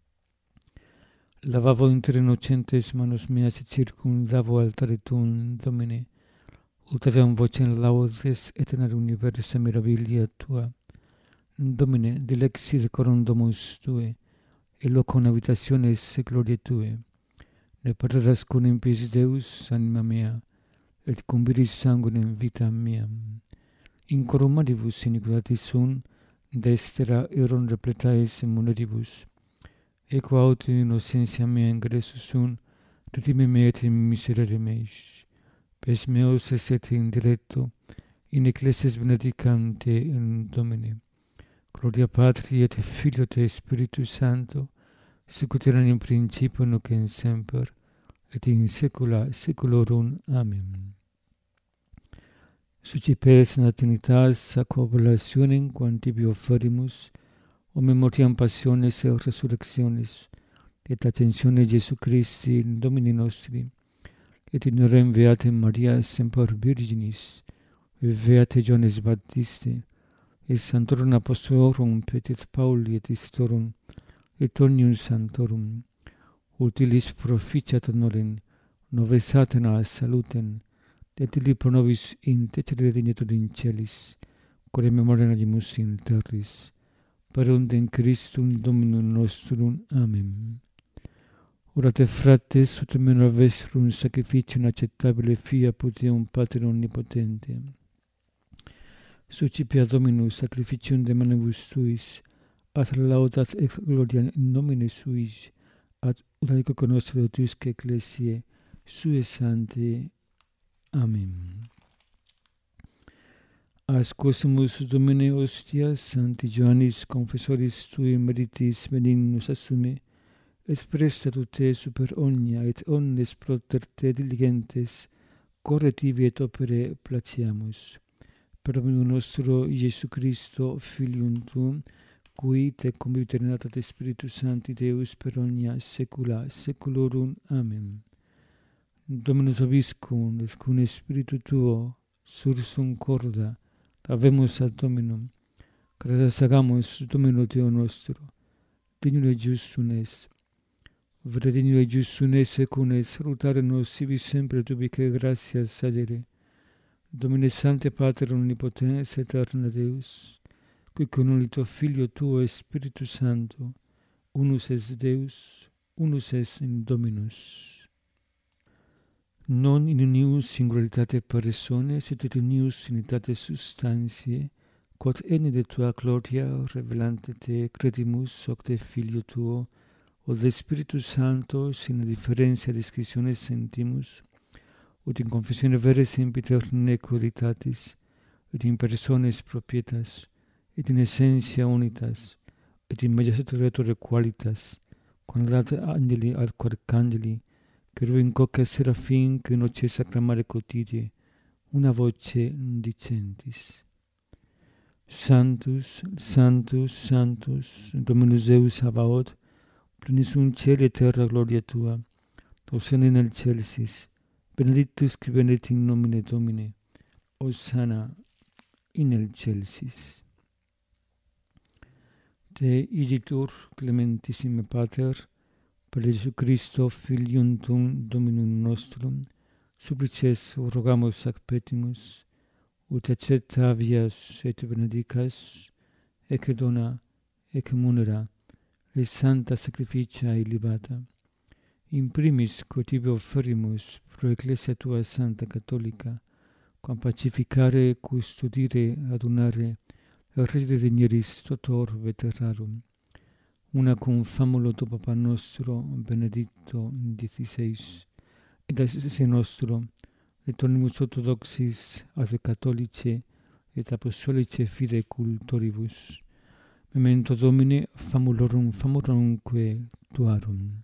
Lavavo inter innocentes manos meas et circumdavo altare Tuum, Domine, ut aveam vocem laudes et in universa mirabilia Tua. Domine, dilexi decorum domus Tue, et locum habitationes gloriae Tue. Ne perdas cum impis Deus, anima mea, et cum viris sanguinem vitam meam. Incorrumadibus iniquitatis sunt, destera eron repletaes muneribus. Equo aut in innocentia mea ingressus sunt, redime me et in miserere meis. Pes meus esset in dilecto, in ecclesias benedicam Te in Domine. Gloria Patri et Filio et Spiritus Sancto, sicut erat in principio nunc et semper, et in saecula saeculorum. Amen. Sucipes natalitas ac oblationem quam tibi offerimus, o memoriam passiones et resurrectionis, et ascensione Jesu Christi Domini nostri, et in rem beatem Maria semper Virginis, et beate Johannes Baptiste, et sanctorum apostolorum Petrit Pauli et Istorum, et omnium sanctorum, utilis proficiat honorem, nove satana salutem, et illi pro nobis intercedere dignitur in celis, quod memoria nagimus in terris, parunt in Christum Dominum nostrum. Amen. Orate frates, ut meno vestrum sacrificium acceptabile fiaput Deum Pater omnipotente. Sucipia Dominus sacrificium de manibus tuis, ad laudat ex gloria in nomine suis, ad unico conoscere tuisque ecclesiae, sue sanctae. Amen. Asquosimus Domine hostias, Sancti Johannis confessoris tui meritis benignus assume, et prestatur te super omnia et omnes proter te diligentes, corretivi et opere placiamus. Per Dominum nostro Iesu Christo, Filium tuum, qui te conviternat Spiritus Sancti Deus per omnia saecula saeculorum. Amen. Dominus vobiscum, et cum Spiritu tuo, sursum corda, avemus ad Dominum, gratias agamus Domino Deo nostro, dignum et justum est. Vere dignum et justum est secum est, salutare nos sibi sempre tubique gratias adere. Domine Sancte Pater omnipotens aeterna Deus, qui con unito Filio tuo et Spiritus Sancto, unus es Deus, unus es in Dominus. Non in unius singularitate persone, sed in unius unitate substantiae, quod ene de tua gloria revelante te credimus hoc de Filio tuo, o de Spiritus Sancto, sin differentia discretionis sentimus, ut in confessione vere sempiter nequo editatis, et in persones propietas, et in essentia unitas, et in majestate retore qualitas, con ad angeli ad arcangeli, che in coca serafin che noces acclamare cotidie, una voce dicentis. Sanctus, Sanctus, Sanctus, Dominus Deus Sabaoth, plenis un cieli et terra gloria tua, Hosanna in excelsis, benedictus qui venit in nomine Domini, Hosanna in excelsis. Te igitur clementissime Pater, per Iesu Christo, Filium tuum Dominum nostrum, supplices rogamus ac petimus, ut acceptavias et benedicas, ec dona, ec munera, et santa sacrificia illibata. In primis, quod tibi offerimus pro Ecclesia tua Santa Catholica, quam pacificare, custodire, adunare, et residere digneris totor veterarum, una cum famulo tu Papa nostro, Benedicto XVI, et assise nostro, et omnibus orthodoxis, ad catholice, et apostolice fide cultoribus. Memento Domine, famulorum famorumque tuarum.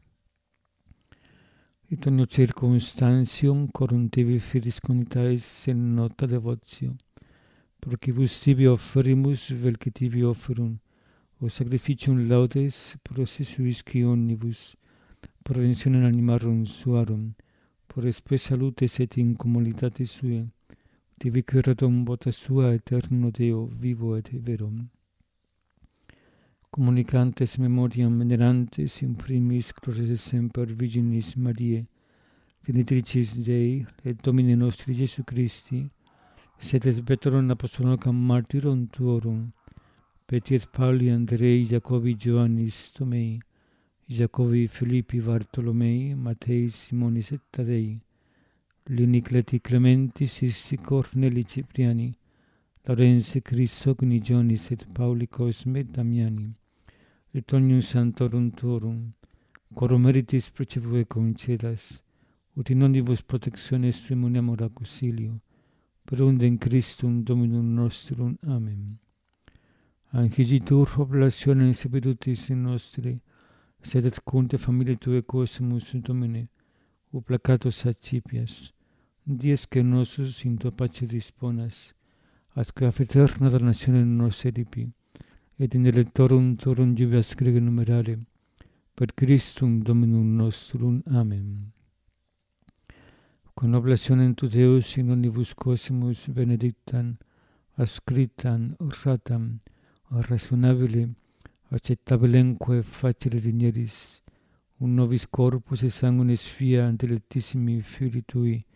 Et omnio circumstantium corum tibi fides conitaes in nota devotio, procibus tibi offerimus vel que tibi offerum, o sacrificium laudes processuisci omnibus, pro redemptionem animarum suarum, por espe salutes et in commoditate sue, tibi creatum vota sua eterno Deo vivo et verum. Communicantes memoriam venerantes in primis glorias semper Virginis Mariae, genitricis Dei et Domini nostri Iesu Christi, sed et veterum apostolocam martyrum tuorum, Petiet Pauli, Andrei, Jacobi, Ioannis, Tomei, Jacobi, Filippi, Bartolomei, Matei, Simonis et Tadei, Linicleti, Clementi, Sisti, Corneli, Cipriani, Laurence, Chrysogni, Ioannis et Pauli, Cosme, Damiani, et omnium sanctorum tuorum, quorum meritis precevue concedas, ut in omnibus protectiones tui muniamur auxilio, per undem Christum Dominum nostrum. Amen. Angigitur oblationem sepedutis in nostri, sed et cunte familiae tuae quosimus Domine, o placatus accipias, dies que nosus in tua pace disponas, atque a eterna damnationem nos edipi, et in electorum tuorum jubilas grege numerare, per Christum Dominum nostrum. Amen. Con oblationem tu Deus in omnibus quosimus benedictam, ascriptam, ratam, rationabile, accettabilemque facere digneris, un nobis corpus et sanguinis fia delectissimi Filii tui,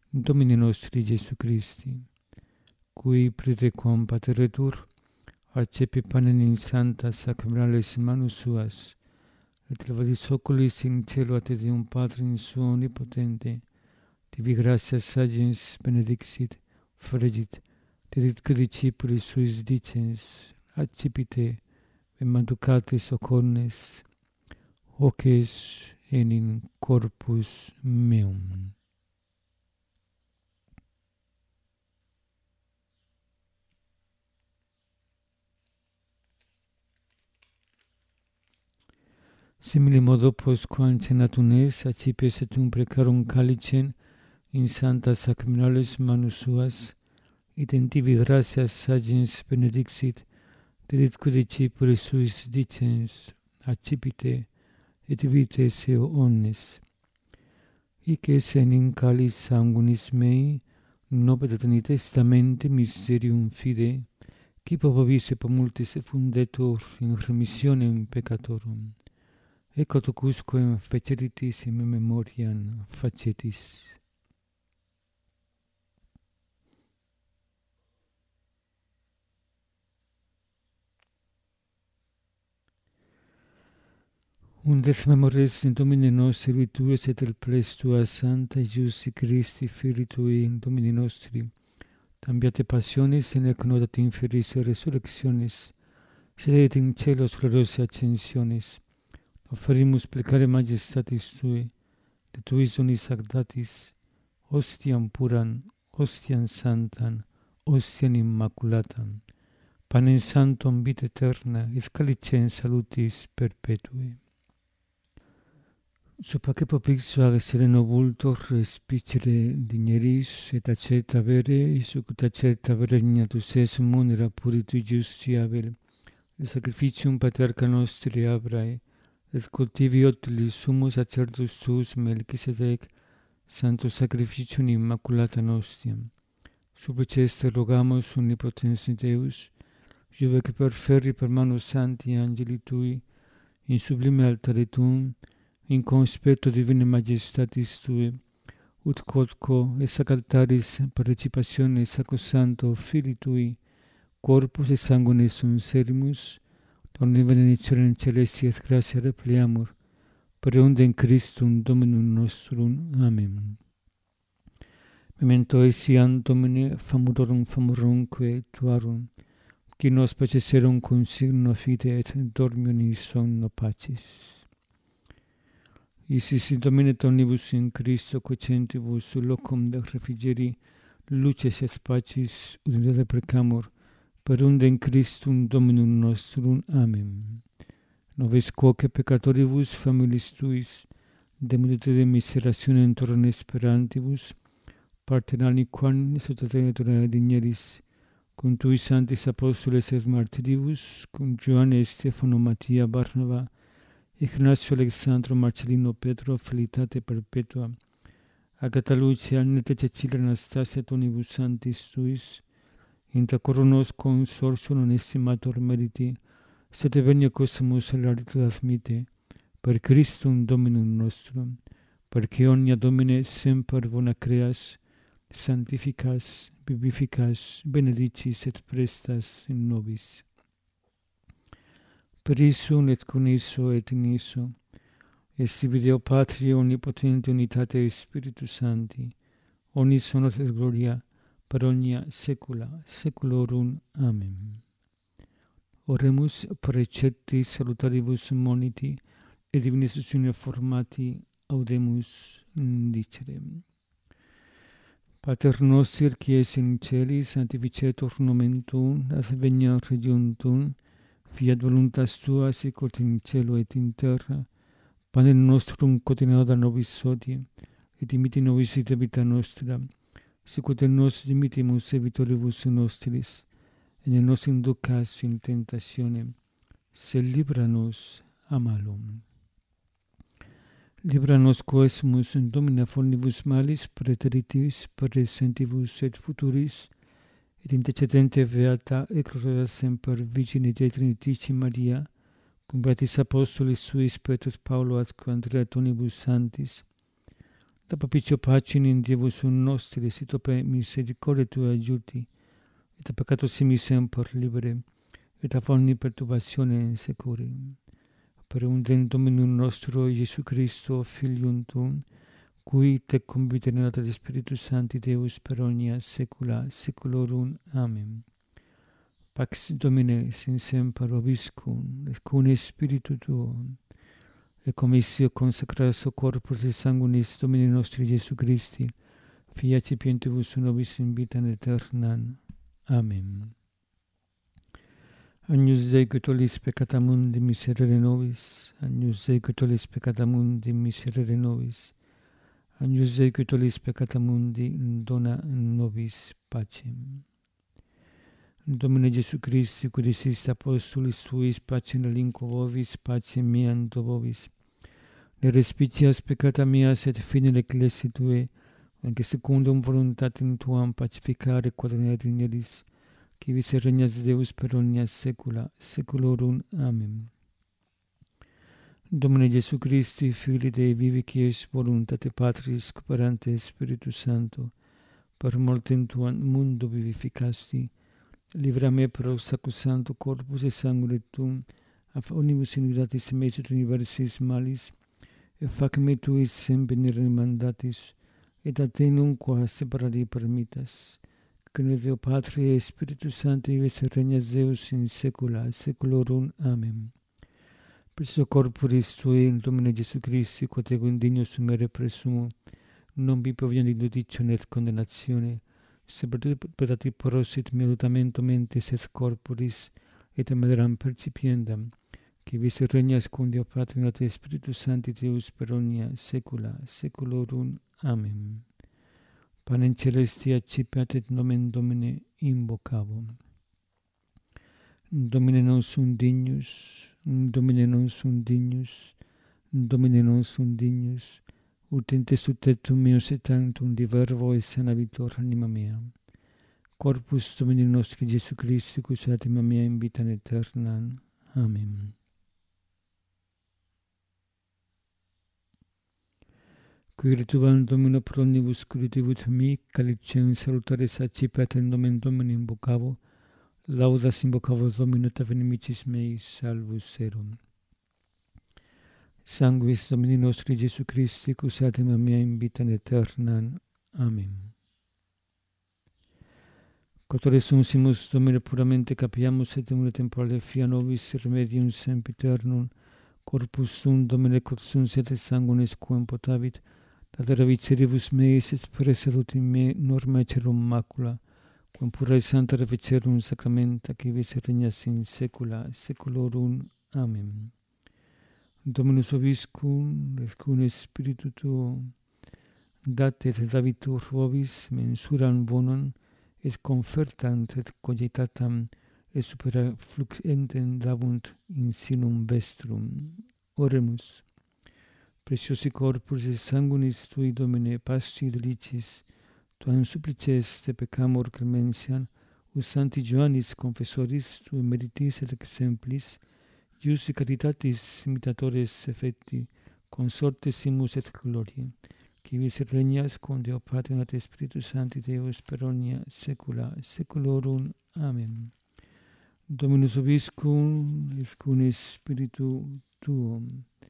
Domine nostri Gesù Christi, cui pretequam pateretur, accepi panem in santa sacramentales manus suas, et levadis oculis in cielo ad Deum Patrum suo omnipotente, tibi gratias sagens benedixit, fregit, deditque discipulis suis dicens, accipite, manducatis ocornes, hoces in corpus meum. Simili modo postquam cenatum es, accipes et precarum calicem in santa sacramentales manus suas, et in tibi gratias sagens benedixit, deditque discipulis suis dicens, accipite, et vite seo omnes. Hic es in calis sanguinis mei, nobis et in testamente mysterium fide, qui probabis et multis fundetur in remissionem peccatorum. Ecco tocusque feceritis in me memoriam facetis. Undes memores in Domine nostri tuus et el ples tua Santa Iesusi Christi, Filii tui, in Domine nostri, tambiate passiones in ec nodat inferis resurrectionis, sedet in celos gloriosae ascensionis, offerimus plecare majestatis tui, de tuis unis agdatis, ostiam puram, ostiam santam, ostiam immaculatam, panem sanctum vita aeterna, et calicem salutis perpetui. Supaque propixua sereno vultor respicere digneris, et aceta vere, sucut aceta vere ignatus es munera puritu justi abel, et sacrificium paterca nostri Abrae, et cultivi otilis sumus sacerdos tuus Melchisedec, santo sacrificium immaculata nostiam. Suppliceste rogamus omnipotens Deus, juve que perferri per manus santi angeli tui, in sublime altare tuum, in conspetto divine majestatis tue, ut quodco es altaris participatione sacrosanto Filii tui, corpus et sanguine sunt serimus, omni benedictionem celesti et gratia repliamur, per eundem Christum Dominum nostrum. Amen. Memento etiam Domine famurumque tuarum, qui nos pacesserum consigno fide et dormium in somno pacis. Isis Domine omnibus in Christo quocentibus locum de refrigeri, luces et pacis ut precamur, per eundem Christum Dominum nostrum. Amen. Noves quoque peccatoribus familis tuis, de multitude miserationem torrent esperantibus, partem aliquam sostenetur digneris, cum tui sanctis apostoles et martiribus, cum Ioanne, Stefano, Mattia, Barnaba, Ignacio, Alexandro, Marcellino, Petro, Felicitate perpetua, Agata Lucia, Annete, Cecilia, Anastasia, tonibus sanctis tuis, inter coronos consortium onestimator meriti, sete venia quesumus salaritas admite, per Christum Dominum nostrum, perque omnia Domine semper bona creas, sanctificas, vivificas, benedicis et prestas in nobis. Per isum et con iso et in iso, est ibi Deo Patria omnipotente unitate Spiritus Sancti, omnis honor et gloria, per omnia saecula saeculorum. Amen. Oremus preceptis salutaribus moniti, et divinis unione formati audemus dicere. Pater noster, qui es in celis, sanctificetur nomen tuum, adveniat regnum tuum, fiat voluntas tua sicut in cielo et in terra. Panem nostrum quotidianum da nobis hodie, et dimitti nobis debita nostra, sicut et nos dimittimus debitoribus nostris, et ne nos inducas in tentationem, sed libera nos a malum. Libera nos quoesmus in Domine omnibus malis, praeteritis, presentibus et futuris, et intercedente beata et gloriosa semper Virgine Dei Trinifici Maria, cum beatis apostolis suis Petrus, Paulo, atque Andrea, tonibus sanctis, da propizio pacem in Dievus nostri, sit per misericordia Tua aiuti, et a peccato simi semper libere, et a ogni perturbazione securi. Per un Dominum nostro Iesu Christo, Filium Tuum, cui te conviterenat ad Spiritus Sancti Deus per omnia saecula saeculorum. Amen. Pax Domine sin semper vobiscum, et cum Spiritu Tuo, et commissio consecratio corporis et sanguinis Domini nostri Iesu Christi, fiat sapientibus nobis in vitam aeternam. Amen. Agnus Dei que tollis peccata mundi, miserere nobis. Agnus Dei que tollis peccata mundi, miserere nobis. Agnus Dei que tollis peccata mundi, dona nobis pacem. Domine Iesu Christi, qui diciste apostolis Tuis, pacem relinquo vobis, pacem meam do vobis. Ne respicias peccata meas et fine l'ecclesiae Tuae, anque secundum voluntatem Tuam pacificare quadrinere in eris, qui vis regnas Deus per omnia saecula saeculorum. Amen. Domine Iesu Christi, Filii Dei vivi, qui es voluntate Patris, cooperante Spiritus Sancto, per mortem Tuam mundo vivificasti, libera me pro sacrosancto corpus et sanguine Tuum, ab omnibus iniquitatis meis et universis malis, et fac me Tuis sem venire mandatis, et a te nunquam separari permittas, que ne Deo Patri et Spiritus Sancti vis regnas Deus in saecula saeculorum. Amen. Per corporis Tui, Domine Iesu Christi, quod ego indigno sumere presumo, non vi proviene indudicione et condennatione, sed per ti prosit mio lutamento mentis et corporis, et maneram percipiendam, qui vis regnas cum Deo Patri et Spiritus Sancti Deus per omnia saecula saeculorum. Amen. Panem celesti accipiat et nomen Domine invocabo. Domine non sum dignus, Domine non sum dignus, Domine non sum dignus, ut ente sutetum meus et tantum di verbo et sanavitor anima mea. Corpus Domini nostri Iesu Christi, cui seat anima mea in vitam aeternam. Amen. Qui retubam Domino pro omnibus cruditivus mi, calicem salutaris accipiat in nomen Domini invocavo, laudas invocavo Domino et inimicis meis salvus erum. Sanguis Domini nostri Iesu Christi, cui seat anima mea in vitam aeternam. Amen. Quotore sunsimus Domine puramente capiamus et emule temporale fia nobis remedium sempiternum, corpus sum Domine quod sunset et sanguinis quem potavit, datere viceribus meis et preserut in me norma cerum macula, quem pura et santa reficerum sacramenta, qui vis regnas in saecula saeculorum. Amen. Dominus vobiscum, et cum Spiritu Tuo, date et dabitur vobis mensuram bonum, et confertant et cogitatam, et supera fluxentem dabunt in sinum vestrum. Oremus. Preciosi corpus et sanguinis Tui, Domine, pasci delicis, Tuam supplices te peccamur clemensiam, us Sancti Ioannis confessoris Tui meritis et exemplis, ius caritatis imitatores effecti, consortesimus et gloriae, qui vis regnas cum Deo Patri et Spiritus Sancti Deus per omnia saecula saeculorum. Amen. Dominus vobiscum, et cum Spiritu Tuo.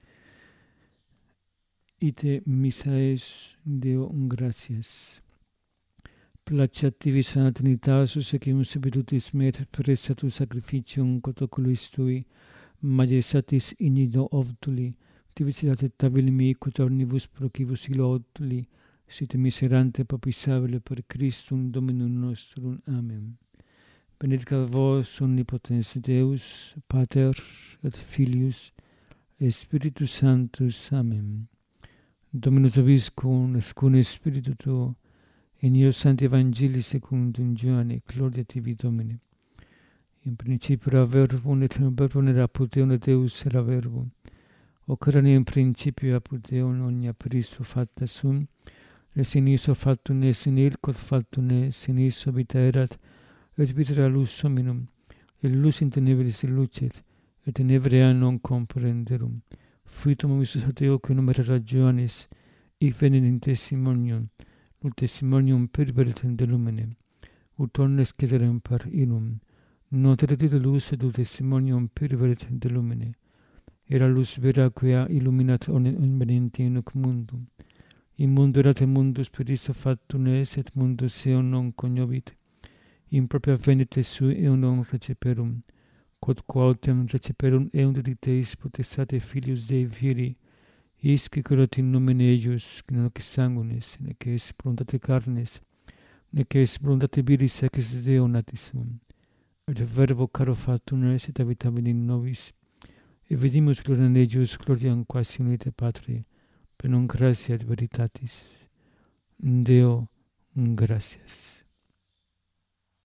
Ite missa es, Deo gratias. Placeat tibi sana Trinitatis, ecum subitutis me et pressa tu sacrificium quod oculis Tui, majestatis ignido ovtuli, tibi tabili mi quod omnibus procibus ilo ovtuli, sit miserante papisabile per Christum Dominum nostrum. Amen. Benedicat vos omnipotens Deus, Pater et Filius et Spiritus Sanctus. Amen. Dominus vobiscum, et cum Spiritu Tuo, in io Sancti Evangelii secundum Ioanne, gloria tibi Domine. In principio era verbum, et verbum era apud Deum, et Deus era verbum. Hoc erat in principio apud Deum, omnia per issue facta sum, et in issue factum est, in il quod factum est, in issue vita erat, et vita era lux hominum, et lux in tenebris lucet, et tenebria non comprenderum. Fuitum omissus ad Deo, qui numerara Ioannis, et venit in testimonium, ut testimonium pervertem de lumine, ut omnes cederem per illum, notere luz et testimonium pervertem de lumine, era luz vera quia illuminat omnium in hoc mundum. In mundo erat mundus per issa factum es, et mundus eum non cognovit. In propria venite sui eum non receperum, quod quautem receperum eum dedicteis potestate filius Dei viri, isque curot in nomine eius, nec sanguinis, nec es voluntate carnes, nec es voluntate viris ex Deo natis sum. Et verbo caro factum es et habitabit in nobis, et vidimus gloriam eius, gloriam quasi unite Patri, per non gratia et veritatis. Deo, gracias.